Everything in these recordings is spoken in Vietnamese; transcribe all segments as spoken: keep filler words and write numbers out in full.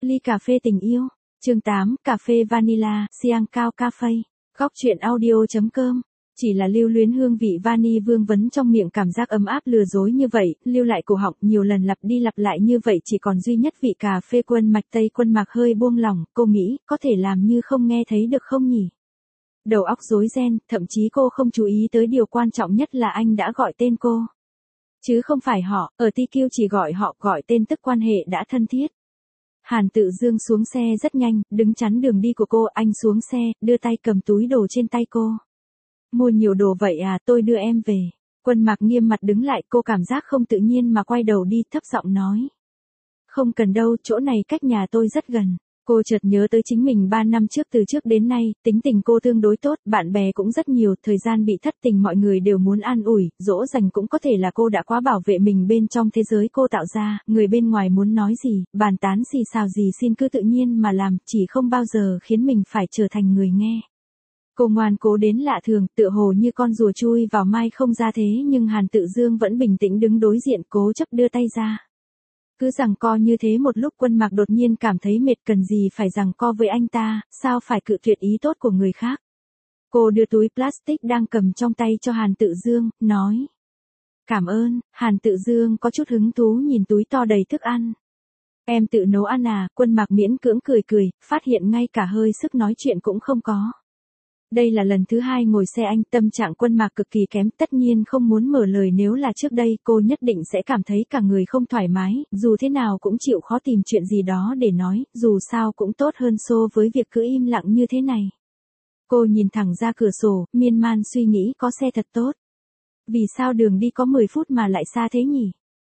Ly cà phê tình yêu. Chương tám, cà phê vanilla, siang cao cà phê. Góc chuyện audio chấm com. Chỉ là lưu luyến hương vị vani vương vấn trong miệng, cảm giác ấm áp lừa dối như vậy, lưu lại cổ họng nhiều lần lặp đi lặp lại như vậy, chỉ còn duy nhất vị cà phê Quân Mạch Tây. Quân Mạc hơi buông lỏng, cô nghĩ, có thể làm như không nghe thấy được không nhỉ? Đầu óc rối ren, thậm chí cô không chú ý tới điều quan trọng nhất là anh đã gọi tên cô. Chứ không phải họ, ở tê quy chỉ gọi họ, gọi tên tức quan hệ đã thân thiết. Hàn Tự Dương xuống xe rất nhanh, đứng chắn đường đi của cô, anh xuống xe, đưa tay cầm túi đồ trên tay cô. Mua nhiều đồ vậy à, tôi đưa em về. Quân Mạc nghiêm mặt đứng lại, cô cảm giác không tự nhiên mà quay đầu đi, thấp giọng nói. Không cần đâu, chỗ này cách nhà tôi rất gần. Cô chợt nhớ tới chính mình ba năm trước, từ trước đến nay, tính tình cô tương đối tốt, bạn bè cũng rất nhiều, thời gian bị thất tình mọi người đều muốn an ủi, dỗ dành, cũng có thể là cô đã quá bảo vệ mình bên trong thế giới cô tạo ra, người bên ngoài muốn nói gì, bàn tán xì xào gì xin cứ tự nhiên mà làm, chỉ không bao giờ khiến mình phải trở thành người nghe. Cô ngoan cố đến lạ thường, tựa hồ như con rùa chui vào mai không ra thế, nhưng Hàn Tự Dương vẫn bình tĩnh đứng đối diện, cố chấp đưa tay ra. Cứ giằng co như thế một lúc, Quân Mạc đột nhiên cảm thấy mệt, cần gì phải giằng co với anh ta, sao phải cự tuyệt ý tốt của người khác. Cô đưa túi plastic đang cầm trong tay cho Hàn Tự Dương, nói. Cảm ơn. Hàn Tự Dương có chút hứng thú nhìn túi to đầy thức ăn. Em tự nấu ăn à? Quân Mạc miễn cưỡng cười cười, phát hiện ngay cả hơi sức nói chuyện cũng không có. Đây là lần thứ hai ngồi xe anh, tâm trạng Quân Mạc cực kỳ kém, tất nhiên không muốn mở lời, nếu là trước đây cô nhất định sẽ cảm thấy cả người không thoải mái, dù thế nào cũng chịu khó tìm chuyện gì đó để nói, dù sao cũng tốt hơn so với việc cứ im lặng như thế này. Cô nhìn thẳng ra cửa sổ, miên man suy nghĩ, có xe thật tốt. Vì sao đường đi có mười phút mà lại xa thế nhỉ?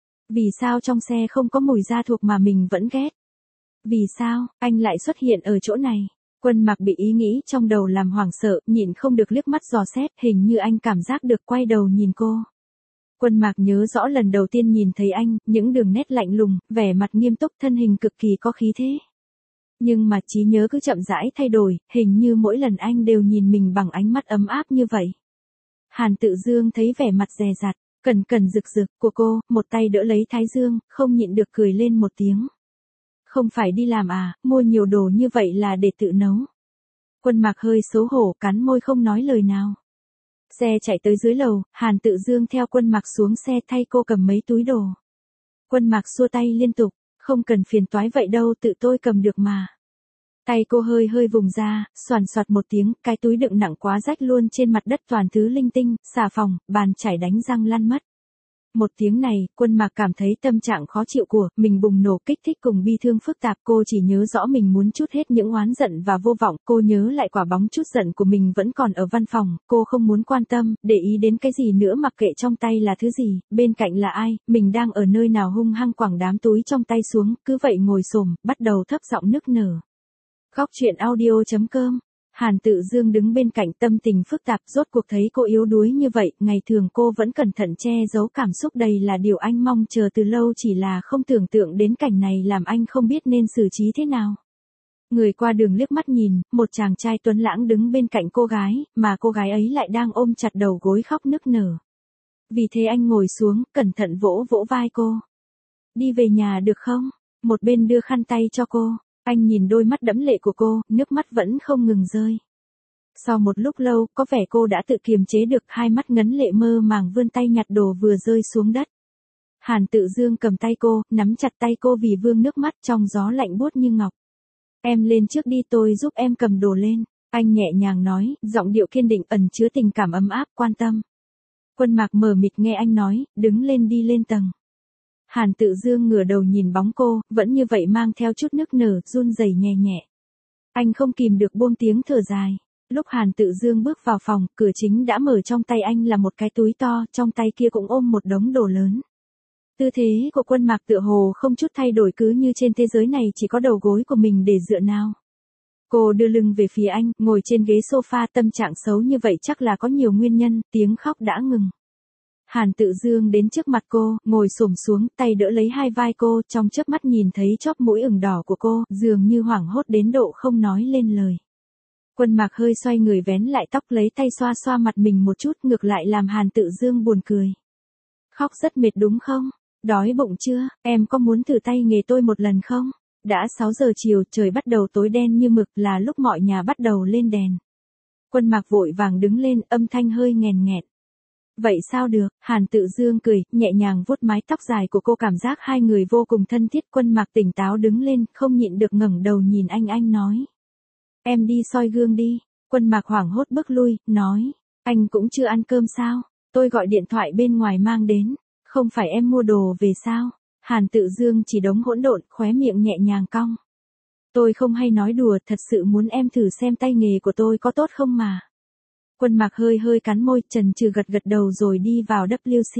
Vì sao trong xe không có mùi da thuộc mà mình vẫn ghét? Vì sao anh lại xuất hiện ở chỗ này? Quân Mạc bị ý nghĩ trong đầu làm hoảng sợ, nhịn không được liếc mắt dò xét, hình như anh cảm giác được, quay đầu nhìn cô. Quân Mạc nhớ rõ lần đầu tiên nhìn thấy anh, những đường nét lạnh lùng, vẻ mặt nghiêm túc, thân hình cực kỳ có khí thế. Nhưng mà trí nhớ cứ chậm rãi thay đổi, hình như mỗi lần anh đều nhìn mình bằng ánh mắt ấm áp như vậy. Hàn Tự Dương thấy vẻ mặt dè dặt, cẩn cẩn rực rực của cô, một tay đỡ lấy thái dương, không nhịn được cười lên một tiếng. Không phải đi làm à, mua nhiều đồ như vậy là để tự nấu. Quân Mạc hơi xấu hổ, cắn môi không nói lời nào. Xe chạy tới dưới lầu, Hàn Tự Dương theo Quân Mạc xuống xe, thay cô cầm mấy túi đồ. Quân Mạc xua tay liên tục, không cần phiền toái vậy đâu, tự tôi cầm được mà. Tay cô hơi hơi vùng ra, xoàn xoạt một tiếng, cái túi đựng nặng quá rách luôn trên mặt đất, toàn thứ linh tinh, xà phòng, bàn chải đánh răng lăn mất. Một tiếng này, Quân Mạc cảm thấy tâm trạng khó chịu của mình bùng nổ, kích thích cùng bi thương phức tạp. Cô chỉ nhớ rõ mình muốn trút hết những oán giận và vô vọng, cô nhớ lại quả bóng trút giận của mình vẫn còn ở văn phòng, cô không muốn quan tâm, để ý đến cái gì nữa, mặc kệ trong tay là thứ gì, bên cạnh là ai, mình đang ở nơi nào, hung hăng quẳng đám túi trong tay xuống, cứ vậy ngồi xổm, bắt đầu thấp giọng nức nở. Góc chuyện audio chấm com. Hàn Tự Dương đứng bên cạnh, tâm tình phức tạp, rốt cuộc thấy cô yếu đuối như vậy, ngày thường cô vẫn cẩn thận che giấu cảm xúc, đây là điều anh mong chờ từ lâu, chỉ là không tưởng tượng đến cảnh này làm anh không biết nên xử trí thế nào. Người qua đường liếc mắt nhìn, một chàng trai tuấn lãng đứng bên cạnh cô gái, mà cô gái ấy lại đang ôm chặt đầu gối khóc nức nở. Vì thế anh ngồi xuống, cẩn thận vỗ vỗ vai cô. Đi về nhà được không? Một bên đưa khăn tay cho cô. Anh nhìn đôi mắt đẫm lệ của cô, nước mắt vẫn không ngừng rơi. Sau một lúc lâu, có vẻ cô đã tự kiềm chế được, hai mắt ngấn lệ mơ màng vươn tay nhặt đồ vừa rơi xuống đất. Hàn Tự Dương cầm tay cô, nắm chặt tay cô vì vương nước mắt, trong gió lạnh buốt như ngọc. Em lên trước đi, tôi giúp em cầm đồ lên. Anh nhẹ nhàng nói, giọng điệu kiên định, ẩn chứa tình cảm ấm áp, quan tâm. Quân Mạc mờ mịt nghe anh nói, đứng lên đi lên tầng. Hàn Tự Dương ngửa đầu nhìn bóng cô, vẫn như vậy, mang theo chút nức nở, run rẩy nhẹ nhẹ. Anh không kìm được buông tiếng thở dài. Lúc Hàn Tự Dương bước vào phòng, cửa chính đã mở, trong tay anh là một cái túi to, trong tay kia cũng ôm một đống đồ lớn. Tư thế của Quân Mạc tựa hồ không chút thay đổi, cứ như trên thế giới này chỉ có đầu gối của mình để dựa nào. Cô đưa lưng về phía anh, ngồi trên ghế sofa, tâm trạng xấu như vậy chắc là có nhiều nguyên nhân, tiếng khóc đã ngừng. Hàn Tự Dương đến trước mặt cô, ngồi xổm xuống, tay đỡ lấy hai vai cô, trong chớp mắt nhìn thấy chóp mũi ửng đỏ của cô, dường như hoảng hốt đến độ không nói lên lời. Quân Mạc hơi xoay người vén lại tóc, lấy tay xoa xoa mặt mình một chút, ngược lại làm Hàn Tự Dương buồn cười. Khóc rất mệt đúng không? Đói bụng chưa? Em có muốn thử tay nghề tôi một lần không? Đã sáu giờ chiều, trời bắt đầu tối đen như mực, là lúc mọi nhà bắt đầu lên đèn. Quân Mạc vội vàng đứng lên, âm thanh hơi nghèn nghẹt. Vậy sao được? Hàn Tự Dương cười, nhẹ nhàng vuốt mái tóc dài của cô, cảm giác hai người vô cùng thân thiết. Quân Mạc tỉnh táo đứng lên, không nhịn được ngẩng đầu nhìn anh anh nói. Em đi soi gương đi. Quân Mạc hoảng hốt bước lui, nói. Anh cũng chưa ăn cơm sao? Tôi gọi điện thoại bên ngoài mang đến. Không phải em mua đồ về sao? Hàn Tự Dương chỉ đống hỗn độn, khóe miệng nhẹ nhàng cong. Tôi không hay nói đùa, thật sự muốn em thử xem tay nghề của tôi có tốt không mà. Quân Mạc hơi hơi cắn môi, chần chừ gật gật đầu rồi đi vào vê kép xê.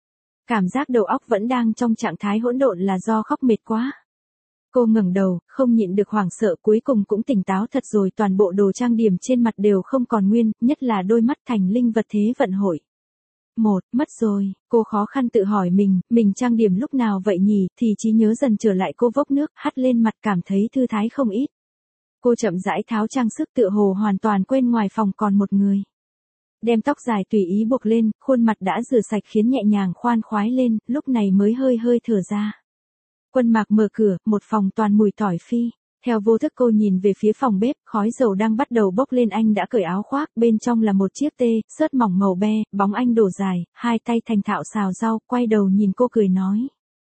Cảm giác đầu óc vẫn đang trong trạng thái hỗn độn là do khóc mệt quá. Cô ngẩng đầu, không nhịn được hoảng sợ, cuối cùng cũng tỉnh táo thật rồi, toàn bộ đồ trang điểm trên mặt đều không còn nguyên, nhất là đôi mắt thành linh vật thế vận hội. Một, mất rồi, cô khó khăn tự hỏi mình, mình trang điểm lúc nào vậy nhỉ, thì trí nhớ dần trở lại, cô vốc nước, hắt lên mặt, cảm thấy thư thái không ít. Cô chậm rãi tháo trang sức, tựa hồ hoàn toàn quên ngoài phòng còn một người. Đem tóc dài tùy ý buộc lên, khuôn mặt đã rửa sạch khiến nhẹ nhàng khoan khoái lên, lúc này mới hơi hơi thở ra. Quân Mạc mở cửa, một phòng toàn mùi tỏi phi. Theo vô thức cô nhìn về phía phòng bếp, khói dầu đang bắt đầu bốc lên, anh đã cởi áo khoác, bên trong là một chiếc tê, sớt mỏng màu be, bóng anh đổ dài, hai tay thành thạo xào rau, quay đầu nhìn cô cười nói.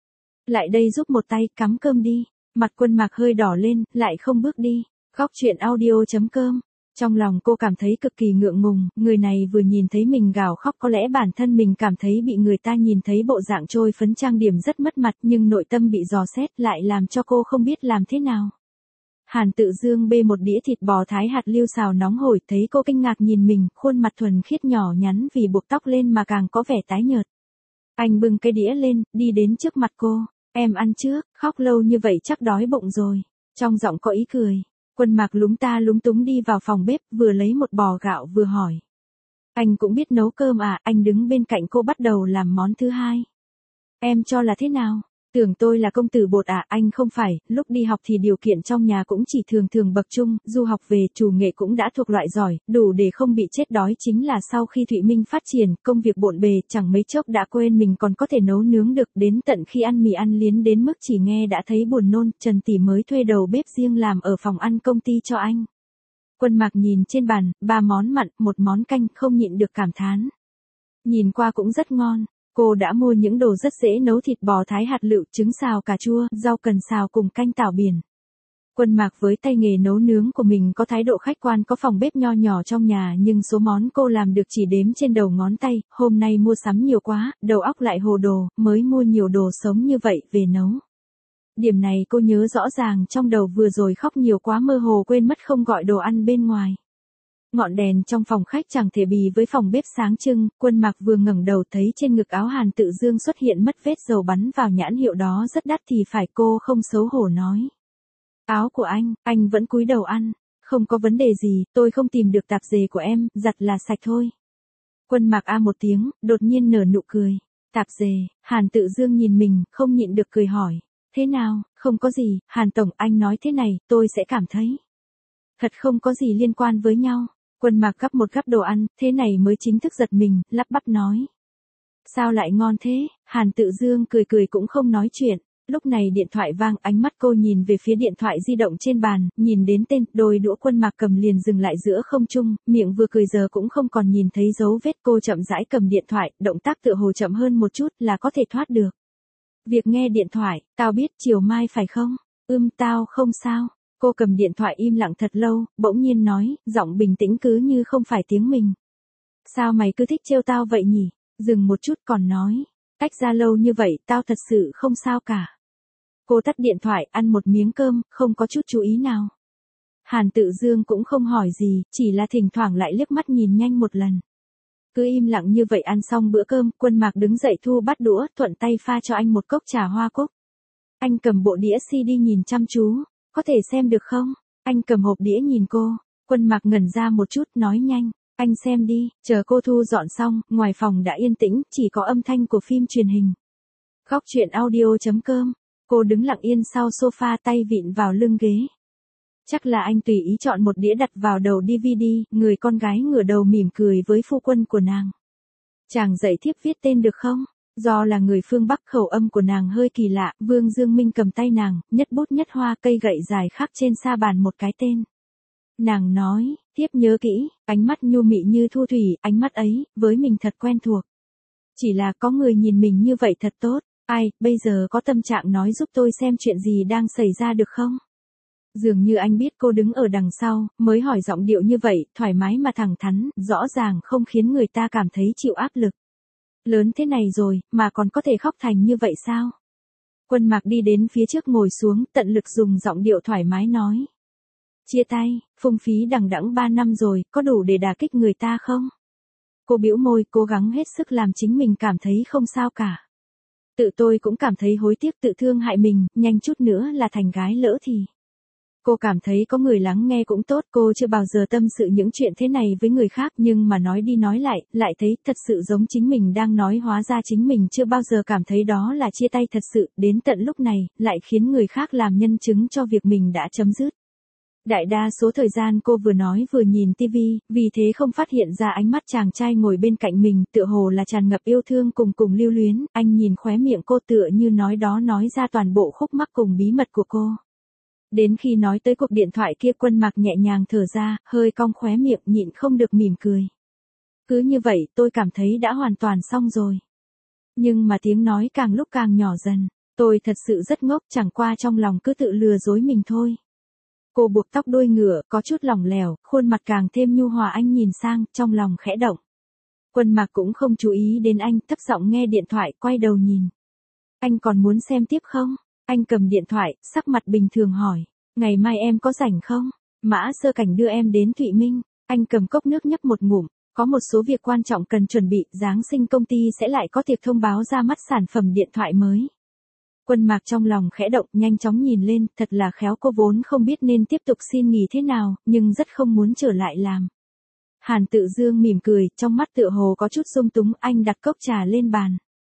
Lại đây giúp một tay, cắm cơm đi. Mặt Quân Mạc hơi đỏ lên, lại không bước đi. Góc truyện audio chấm com. Trong lòng cô cảm thấy cực kỳ ngượng ngùng, người này vừa nhìn thấy mình gào khóc, có lẽ bản thân mình cảm thấy bị người ta nhìn thấy bộ dạng trôi phấn trang điểm rất mất mặt, nhưng nội tâm bị dò xét lại làm cho cô không biết làm thế nào. Hàn Tự Dương bê một đĩa thịt bò thái hạt liêu xào nóng hổi, thấy cô kinh ngạc nhìn mình, khuôn mặt thuần khiết nhỏ nhắn vì buộc tóc lên mà càng có vẻ tái nhợt. Anh bưng cái đĩa lên, đi đến trước mặt cô. Em ăn trước, khóc lâu như vậy chắc đói bụng rồi. Trong giọng có ý cười. Quân Mạc lúng ta lúng túng đi vào phòng bếp, vừa lấy một bò gạo vừa hỏi. Anh cũng biết nấu cơm à? Anh đứng bên cạnh cô bắt đầu làm món thứ hai. Em cho là thế nào? Tưởng tôi là công tử bột à? Anh không phải, lúc đi học thì điều kiện trong nhà cũng chỉ thường thường bậc trung, du học về chủ nghệ cũng đã thuộc loại giỏi, đủ để không bị chết đói, chính là sau khi Thụy Minh phát triển, công việc bộn bề, chẳng mấy chốc đã quên mình còn có thể nấu nướng được, đến tận khi ăn mì ăn liến đến mức chỉ nghe đã thấy buồn nôn, Trần tỷ mới thuê đầu bếp riêng làm ở phòng ăn công ty cho anh. Quân Mạc nhìn trên bàn, ba món mặn, một món canh, không nhịn được cảm thán. Nhìn qua cũng rất ngon. Cô đã mua những đồ rất dễ nấu, thịt bò thái hạt lựu, trứng xào cà chua, rau cần xào cùng canh tảo biển. Quân Mạc với tay nghề nấu nướng của mình có thái độ khách quan, có phòng bếp nho nhỏ trong nhà, nhưng số món cô làm được chỉ đếm trên đầu ngón tay, hôm nay mua sắm nhiều quá, đầu óc lại hồ đồ, mới mua nhiều đồ sống như vậy về nấu. Điểm này cô nhớ rõ ràng, trong đầu vừa rồi khóc nhiều quá mơ hồ quên mất không gọi đồ ăn bên ngoài. Ngọn đèn trong phòng khách chẳng thể bì với phòng bếp sáng trưng, Quân Mạc vừa ngẩng đầu thấy trên ngực áo Hàn Tự Dương xuất hiện mất vết dầu bắn vào, nhãn hiệu đó rất đắt thì phải, cô không xấu hổ nói. Áo của anh, anh vẫn cúi đầu ăn, không có vấn đề gì, tôi không tìm được tạp dề của em, giặt là sạch thôi. Quân Mạc a một tiếng, đột nhiên nở nụ cười. Tạp dề, Hàn Tự Dương nhìn mình, không nhịn được cười hỏi. Thế nào, không có gì, Hàn Tổng, anh nói thế này, tôi sẽ cảm thấy. Thật không có gì liên quan với nhau. Quân Mạc gắp một gắp đồ ăn, thế này mới chính thức giật mình, lắp bắp nói. Sao lại ngon thế? Hàn Tự Dương cười cười cũng không nói chuyện. Lúc này điện thoại vang, ánh mắt cô nhìn về phía điện thoại di động trên bàn, nhìn đến tên, đôi đũa Quân Mạc cầm liền dừng lại giữa không trung, miệng vừa cười giờ cũng không còn nhìn thấy dấu vết, cô chậm rãi cầm điện thoại, động tác tựa hồ chậm hơn một chút là có thể thoát được. Việc nghe điện thoại, tao biết chiều mai phải không? Ưm tao không sao. Cô cầm điện thoại im lặng thật lâu, bỗng nhiên nói, giọng bình tĩnh cứ như không phải tiếng mình. Sao mày cứ thích trêu tao vậy nhỉ? Dừng một chút còn nói, cách ra lâu như vậy tao thật sự không sao cả. Cô tắt điện thoại, ăn một miếng cơm, không có chút chú ý nào. Hàn Tự Dương cũng không hỏi gì, chỉ là thỉnh thoảng lại liếc mắt nhìn nhanh một lần. Cứ im lặng như vậy ăn xong bữa cơm, Quân Mạc đứng dậy thu bát đũa, thuận tay pha cho anh một cốc trà hoa cúc. Anh cầm bộ đĩa xê đê nhìn chăm chú. Có thể xem được không? Anh cầm hộp đĩa nhìn cô. Quân Mạc ngẩn ra một chút, nói nhanh. Anh xem đi, chờ cô thu dọn xong, ngoài phòng đã yên tĩnh, chỉ có âm thanh của phim truyền hình. Góc truyện audio chấm com. Cô đứng lặng yên sau sofa, tay vịn vào lưng ghế. Chắc là anh tùy ý chọn một đĩa đặt vào đầu đê vê đê, người con gái ngửa đầu mỉm cười với phu quân của nàng. Chàng dạy thiếp viết tên được không? Do là người phương Bắc khẩu âm của nàng hơi kỳ lạ, Vương Dương Minh cầm tay nàng, nhất bút nhất hoa cây gậy dài khắc trên sa bàn một cái tên. Nàng nói, tiếp nhớ kỹ, ánh mắt nhu mị như thu thủy, ánh mắt ấy, với mình thật quen thuộc. Chỉ là có người nhìn mình như vậy thật tốt, ai, bây giờ có tâm trạng nói giúp tôi xem chuyện gì đang xảy ra được không? Dường như anh biết cô đứng ở đằng sau, mới hỏi giọng điệu như vậy, thoải mái mà thẳng thắn, rõ ràng không khiến người ta cảm thấy chịu áp lực. Lớn thế này rồi, mà còn có thể khóc thành như vậy sao? Quân Mạc đi đến phía trước ngồi xuống, tận lực dùng giọng điệu thoải mái nói. Chia tay, phung phí đằng đẵng ba năm rồi, có đủ để đả kích người ta không? Cô bĩu môi, cố gắng hết sức làm chính mình cảm thấy không sao cả. Tự tôi cũng cảm thấy hối tiếc tự thương hại mình, nhanh chút nữa là thành gái lỡ thì. Cô cảm thấy có người lắng nghe cũng tốt, cô chưa bao giờ tâm sự những chuyện thế này với người khác, nhưng mà nói đi nói lại, lại thấy thật sự giống chính mình đang nói, hóa ra chính mình chưa bao giờ cảm thấy đó là chia tay thật sự, đến tận lúc này, lại khiến người khác làm nhân chứng cho việc mình đã chấm dứt. Đại đa số thời gian cô vừa nói vừa nhìn tivi, vì thế không phát hiện ra ánh mắt chàng trai ngồi bên cạnh mình, tựa hồ là tràn ngập yêu thương cùng cùng lưu luyến, anh nhìn khóe miệng cô tựa như nói đó nói ra toàn bộ khúc mắc cùng bí mật của cô. Đến khi nói tới cuộc điện thoại kia, Quân Mạc nhẹ nhàng thở ra, hơi cong khóe miệng nhịn không được mỉm cười. Cứ như vậy tôi cảm thấy đã hoàn toàn xong rồi. Nhưng mà tiếng nói càng lúc càng nhỏ dần, tôi thật sự rất ngốc, chẳng qua trong lòng cứ tự lừa dối mình thôi. Cô buộc tóc đuôi ngựa, có chút lỏng lẻo, khuôn mặt càng thêm nhu hòa, anh nhìn sang, trong lòng khẽ động. Quân Mạc cũng không chú ý đến anh, thấp giọng nghe điện thoại, quay đầu nhìn. Anh còn muốn xem tiếp không? Anh cầm điện thoại, sắc mặt bình thường hỏi. Ngày mai em có rảnh không? Mã Sơ Cảnh đưa em đến Thụy Minh. Anh cầm cốc nước nhấp một ngụm. Có một số việc quan trọng cần chuẩn bị, Giáng sinh công ty sẽ lại có tiệc thông báo ra mắt sản phẩm điện thoại mới. Quân Mạc trong lòng khẽ động, nhanh chóng nhìn lên, thật là khéo, cô vốn không biết nên tiếp tục xin nghỉ thế nào, nhưng rất không muốn trở lại làm. Hàn Tự Dương mỉm cười, trong mắt tựa hồ có chút sung túng, anh đặt cốc trà lên bàn.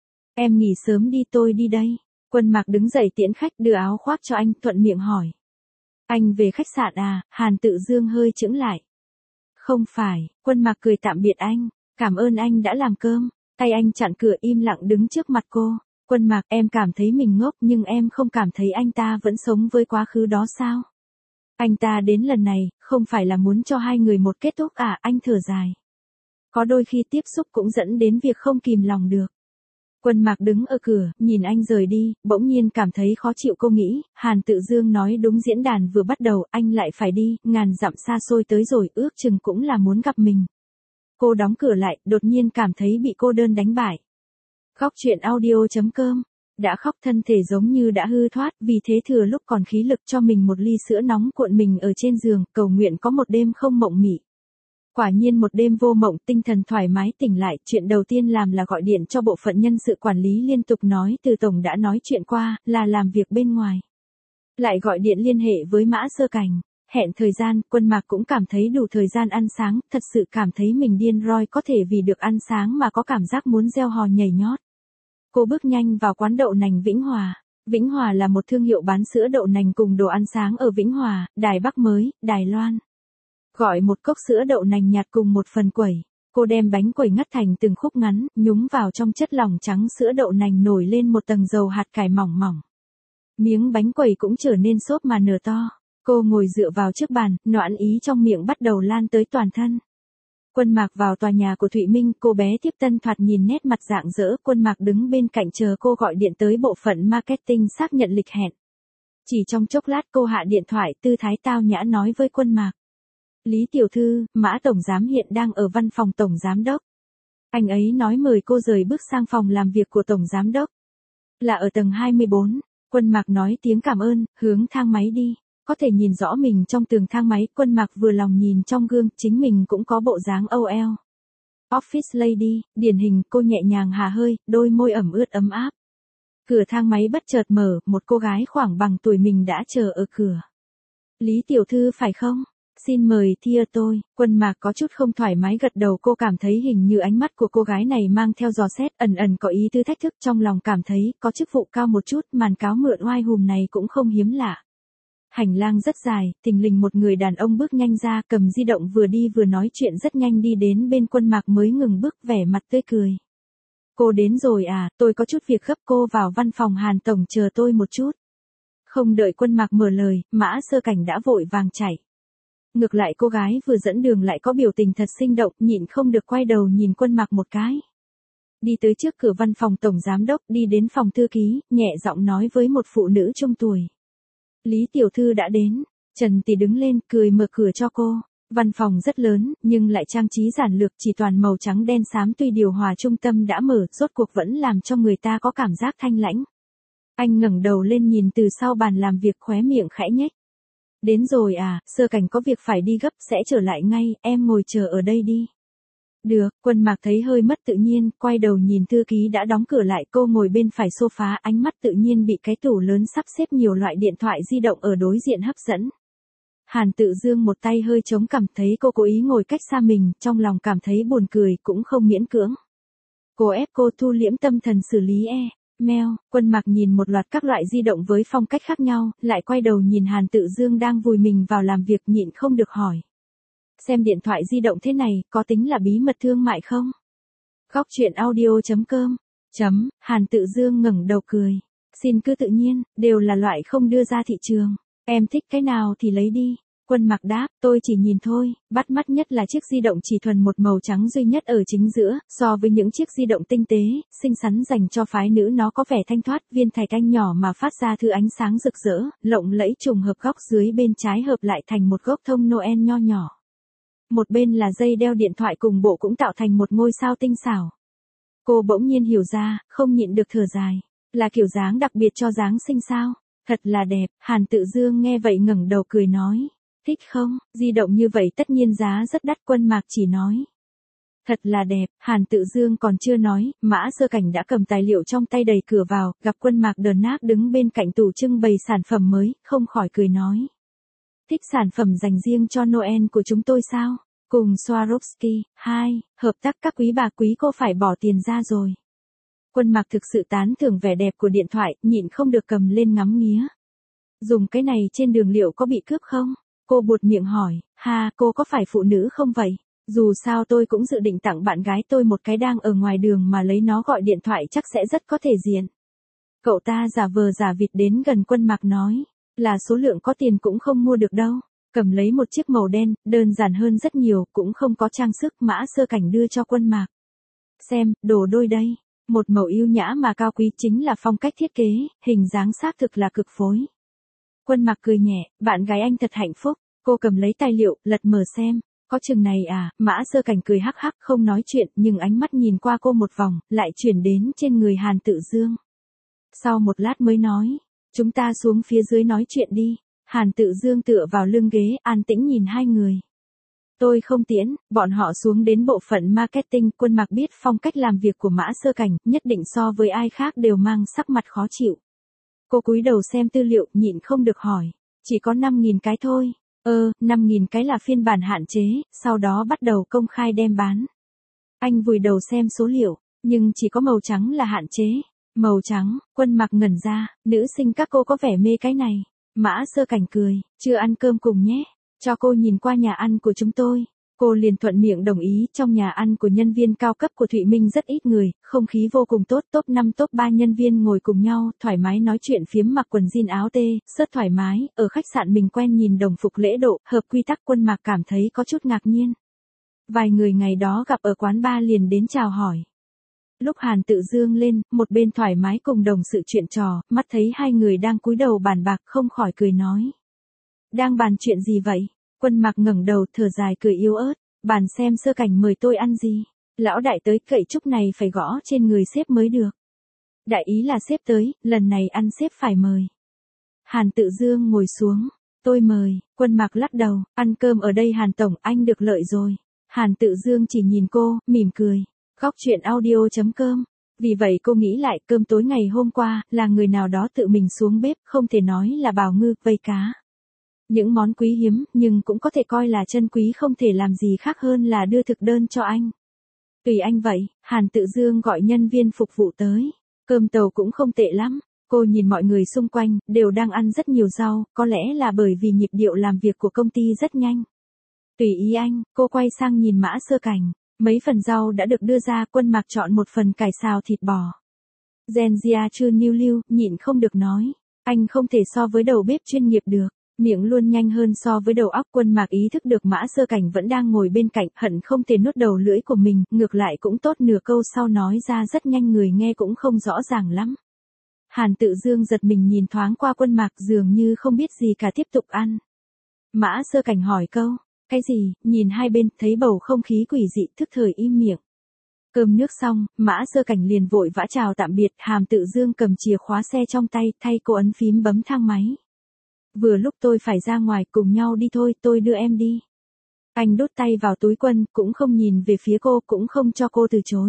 Em nghỉ sớm đi, tôi đi đây. Quân Mạc đứng dậy tiễn khách, đưa áo khoác cho anh, thuận miệng hỏi. Anh về khách sạn à? Hàn Tự Dương hơi chững lại. Không phải, Quân Mạc cười tạm biệt anh. Cảm ơn anh đã làm cơm. Tay anh chặn cửa, im lặng đứng trước mặt cô. Quân Mạc, em cảm thấy mình ngốc, nhưng em không cảm thấy anh ta vẫn sống với quá khứ đó sao? Anh ta đến lần này, không phải là muốn cho hai người một kết thúc à? Anh thở dài. Có đôi khi tiếp xúc cũng dẫn đến việc không kìm lòng được. Quân Mạc đứng ở cửa, nhìn anh rời đi, bỗng nhiên cảm thấy khó chịu. Cô nghĩ, Hàn Tự Dương nói đúng, diễn đàn vừa bắt đầu, anh lại phải đi, ngàn dặm xa xôi tới rồi, ước chừng cũng là muốn gặp mình. Cô đóng cửa lại, đột nhiên cảm thấy bị cô đơn đánh bại. Khóc chuyện audio chấm com. Đã khóc thân thể giống như đã hư thoát, vì thế thừa lúc còn khí lực cho mình một ly sữa nóng, cuộn mình ở trên giường, cầu nguyện có một đêm không mộng mị. Quả nhiên một đêm vô mộng, tinh thần thoải mái tỉnh lại, chuyện đầu tiên làm là gọi điện cho bộ phận nhân sự quản lý, liên tục nói từ tổng đã nói chuyện qua, là làm việc bên ngoài. Lại gọi điện liên hệ với Mã Sơ Cảnh, hẹn thời gian. Quân Mạc cũng cảm thấy đủ thời gian ăn sáng, thật sự cảm thấy mình điên roi, có thể vì được ăn sáng mà có cảm giác muốn reo hò nhảy nhót. Cô bước nhanh vào quán đậu nành Vĩnh Hòa. Vĩnh Hòa là một thương hiệu bán sữa đậu nành cùng đồ ăn sáng ở Vĩnh Hòa, Đài Bắc mới, Đài Loan. Gọi một cốc sữa đậu nành nhạt cùng một phần quẩy. Cô đem bánh quẩy ngắt thành từng khúc ngắn, nhúng vào trong chất lỏng trắng sữa đậu nành, nổi lên một tầng dầu hạt cải mỏng mỏng. Miếng bánh quẩy cũng trở nên xốp mà nở to. Cô ngồi dựa vào trước bàn, noãn ý trong miệng bắt đầu lan tới toàn thân. Quân Mạc vào tòa nhà của Thụy Minh, cô bé tiếp tân thoạt nhìn nét mặt rạng rỡ. Quân Mạc đứng bên cạnh chờ cô gọi điện tới bộ phận marketing xác nhận lịch hẹn. Chỉ trong chốc lát cô hạ điện thoại, tư thái tao nhã nói với Quân Mạc. Lý tiểu thư, Mã tổng giám hiện đang ở văn phòng tổng giám đốc. Anh ấy nói mời cô rời bước sang phòng làm việc của tổng giám đốc. Là ở tầng hai mươi bốn. Quân Mạc nói tiếng cảm ơn, hướng thang máy đi. Có thể nhìn rõ mình trong tường thang máy, Quân Mạc vừa lòng nhìn trong gương, chính mình cũng có bộ dáng âu eo. Office lady, điển hình. Cô nhẹ nhàng hà hơi, đôi môi ẩm ướt ấm áp. Cửa thang máy bất chợt mở, một cô gái khoảng bằng tuổi mình đã chờ ở cửa. Lý tiểu thư phải không? Xin mời thưa tôi. Quân Mạc có chút không thoải mái gật đầu, cô cảm thấy hình như ánh mắt của cô gái này mang theo dò xét, ẩn ẩn có ý tư thách thức, trong lòng cảm thấy có chức vụ cao một chút, màn cáo mượn oai hùm này cũng không hiếm lạ. Hành lang rất dài, thình lình một người đàn ông bước nhanh ra, cầm di động vừa đi vừa nói chuyện rất nhanh đi đến bên Quân Mạc mới ngừng bước, vẻ mặt tươi cười. Cô đến rồi à, tôi có chút việc gấp, cô vào văn phòng Hàn tổng chờ tôi một chút. Không đợi Quân Mạc mở lời, Mã Sơ Cảnh đã vội vàng chạy. Ngược lại cô gái vừa dẫn đường lại có biểu tình thật sinh động, nhịn không được quay đầu nhìn Quân Mạc một cái. Đi tới trước cửa văn phòng tổng giám đốc, đi đến phòng thư ký, nhẹ giọng nói với một phụ nữ trung tuổi. Lý tiểu thư đã đến. Trần Tỷ đứng lên, cười mở cửa cho cô. Văn phòng rất lớn, nhưng lại trang trí giản lược, chỉ toàn màu trắng đen xám, tuy điều hòa trung tâm đã mở, rốt cuộc vẫn làm cho người ta có cảm giác thanh lãnh. Anh ngẩng đầu lên nhìn từ sau bàn làm việc, khóe miệng khẽ nhếch. Đến rồi à, Sơ Cảnh có việc phải đi gấp, sẽ trở lại ngay, em ngồi chờ ở đây đi. Được, Quân Mạc thấy hơi mất tự nhiên, quay đầu nhìn thư ký đã đóng cửa lại, cô ngồi bên phải sofa, ánh mắt tự nhiên bị cái tủ lớn sắp xếp nhiều loại điện thoại di động ở đối diện hấp dẫn. Hàn Tự Dương một tay hơi chống cằm, thấy cô cố ý ngồi cách xa mình, trong lòng cảm thấy buồn cười, cũng không miễn cưỡng. Cô ép cô thu liễm tâm thần xử lý e. Mail. Quân Mạc nhìn một loạt các loại di động với phong cách khác nhau, lại quay đầu nhìn Hàn Tự Dương đang vùi mình vào làm việc, nhịn không được hỏi. Xem điện thoại di động thế này, có tính là bí mật thương mại không? Góc truyện audio chấm com. Chấm, Hàn Tự Dương ngẩng đầu cười. Xin cứ tự nhiên, đều là loại không đưa ra thị trường. Em thích cái nào thì lấy đi. Quân Mạc đáp, tôi chỉ nhìn thôi, bắt mắt nhất là chiếc di động chỉ thuần một màu trắng duy nhất ở chính giữa, so với những chiếc di động tinh tế, xinh xắn dành cho phái nữ nó có vẻ thanh thoát, viên thạch anh nhỏ mà phát ra thứ ánh sáng rực rỡ, lộng lẫy, trùng hợp góc dưới bên trái hợp lại thành một gốc thông Noel nho nhỏ. Một bên là dây đeo điện thoại cùng bộ cũng tạo thành một ngôi sao tinh xảo. Cô bỗng nhiên hiểu ra, không nhịn được thở dài, là kiểu dáng đặc biệt cho dáng sinh sao? Thật là đẹp. Hàn Tự Dương nghe vậy ngẩng đầu cười nói. Thích không, di động như vậy tất nhiên giá rất đắt. Quân Mạc chỉ nói. Thật là đẹp. Hàn Tự Dương còn chưa nói, Mã Sơ Cảnh đã cầm tài liệu trong tay đẩy cửa vào, gặp Quân Mạc đờ nác đứng bên cạnh tủ trưng bày sản phẩm mới, không khỏi cười nói. Thích sản phẩm dành riêng cho Noel của chúng tôi sao? Cùng Swarovski, hai, hợp tác các quý bà quý cô phải bỏ tiền ra rồi. Quân Mạc thực sự tán thưởng vẻ đẹp của điện thoại, nhịn không được cầm lên ngắm nghía. Dùng cái này trên đường liệu có bị cướp không? Cô buột miệng hỏi, ha, cô có phải phụ nữ không vậy? Dù sao tôi cũng dự định tặng bạn gái tôi một cái, đang ở ngoài đường mà lấy nó gọi điện thoại chắc sẽ rất có thể diện. Cậu ta giả vờ giả vịt đến gần Quân Mạc nói, là số lượng có tiền cũng không mua được đâu. Cầm lấy một chiếc màu đen, đơn giản hơn rất nhiều, cũng không có trang sức. Mã Sơ Cảnh đưa cho Quân Mạc. Xem, đồ đôi đây. Một màu yêu nhã mà cao quý, chính là phong cách thiết kế, hình dáng xác thực là cực phối. Quân Mạc cười nhẹ, bạn gái anh thật hạnh phúc. Cô cầm lấy tài liệu, lật mở xem. Có chừng này à? Mã Sơ Cảnh cười hắc hắc, không nói chuyện, nhưng ánh mắt nhìn qua cô một vòng, lại chuyển đến trên người Hàn Tự Dương. Sau một lát mới nói, chúng ta xuống phía dưới nói chuyện đi. Hàn Tự Dương tựa vào lưng ghế, an tĩnh nhìn hai người. Tôi không tiễn. Bọn họ xuống đến bộ phận marketing. Quân Mạc biết phong cách làm việc của Mã Sơ Cảnh, nhất định so với ai khác đều mang sắc mặt khó chịu. Cô cúi đầu xem tư liệu, nhịn không được hỏi. Chỉ có năm nghìn cái thôi. Ơ, năm nghìn cái là phiên bản hạn chế, sau đó bắt đầu công khai đem bán. Anh vùi đầu xem số liệu, nhưng chỉ có màu trắng là hạn chế. Màu trắng. Quân Mạc ngẩn ra, nữ sinh các cô có vẻ mê cái này. Mã Sơ Cảnh cười, chưa ăn cơm cùng nhé, cho cô nhìn qua nhà ăn của chúng tôi. Cô liền thuận miệng đồng ý. Trong nhà ăn của nhân viên cao cấp của Thụy Minh rất ít người, không khí vô cùng tốt, top năm top ba nhân viên ngồi cùng nhau, thoải mái nói chuyện phiếm, mặc quần jean áo tê, rất thoải mái. Ở khách sạn mình quen, nhìn đồng phục lễ độ, hợp quy tắc. Quân Mạc cảm thấy có chút ngạc nhiên. Vài người ngày đó gặp ở quán bar liền đến chào hỏi. Lúc Hàn Tự Dương lên, một bên thoải mái cùng đồng sự chuyện trò, mắt thấy hai người đang cúi đầu bàn bạc, không khỏi cười nói. Đang bàn chuyện gì vậy? Quân Mạc ngẩng đầu thở dài cười yếu ớt, bàn xem Sơ Cảnh mời tôi ăn gì. Lão đại tới, cậy chúc này phải gõ trên người sếp mới được. Đại ý là sếp tới, lần này ăn sếp phải mời. Hàn Tự Dương ngồi xuống, tôi mời. Quân Mạc lắc đầu, ăn cơm ở đây Hàn tổng, anh được lợi rồi. Hàn Tự Dương chỉ nhìn cô, mỉm cười. Góc truyện audio chấm com. Vì vậy cô nghĩ lại, cơm tối ngày hôm qua, là người nào đó tự mình xuống bếp, không thể nói là bào ngư, vây cá. Những món quý hiếm, nhưng cũng có thể coi là chân quý, không thể làm gì khác hơn là đưa thực đơn cho anh. Tùy anh vậy. Hàn Tự Dương gọi nhân viên phục vụ tới. Cơm tàu cũng không tệ lắm. Cô nhìn mọi người xung quanh, đều đang ăn rất nhiều rau, có lẽ là bởi vì nhịp điệu làm việc của công ty rất nhanh. Tùy ý anh. Cô quay sang nhìn Mã Sơ Cảnh. Mấy phần rau đã được đưa ra, Quân Mạc chọn một phần cải xào thịt bò. Genzia chưa niu liu, nhịn không được nói. Anh không thể so với đầu bếp chuyên nghiệp được. Miệng luôn nhanh hơn so với đầu óc. Quân Mạc ý thức được Mã Sơ Cảnh vẫn đang ngồi bên cạnh, hận không thể nuốt đầu lưỡi của mình, ngược lại cũng tốt, nửa câu sau nói ra rất nhanh, người nghe cũng không rõ ràng lắm. Hàn Tự Dương giật mình nhìn thoáng qua Quân Mạc, dường như không biết gì cả, tiếp tục ăn. Mã Sơ Cảnh hỏi câu, cái gì? Nhìn hai bên, thấy bầu không khí quỷ dị, thức thời im miệng. Cơm nước xong, Mã Sơ Cảnh liền vội vã chào tạm biệt, Hàm Tự Dương cầm chìa khóa xe trong tay, thay cô ấn phím bấm thang máy. Vừa lúc tôi phải ra ngoài, cùng nhau đi thôi, tôi đưa em đi. Anh đút tay vào túi quần, cũng không nhìn về phía cô, cũng không cho cô từ chối.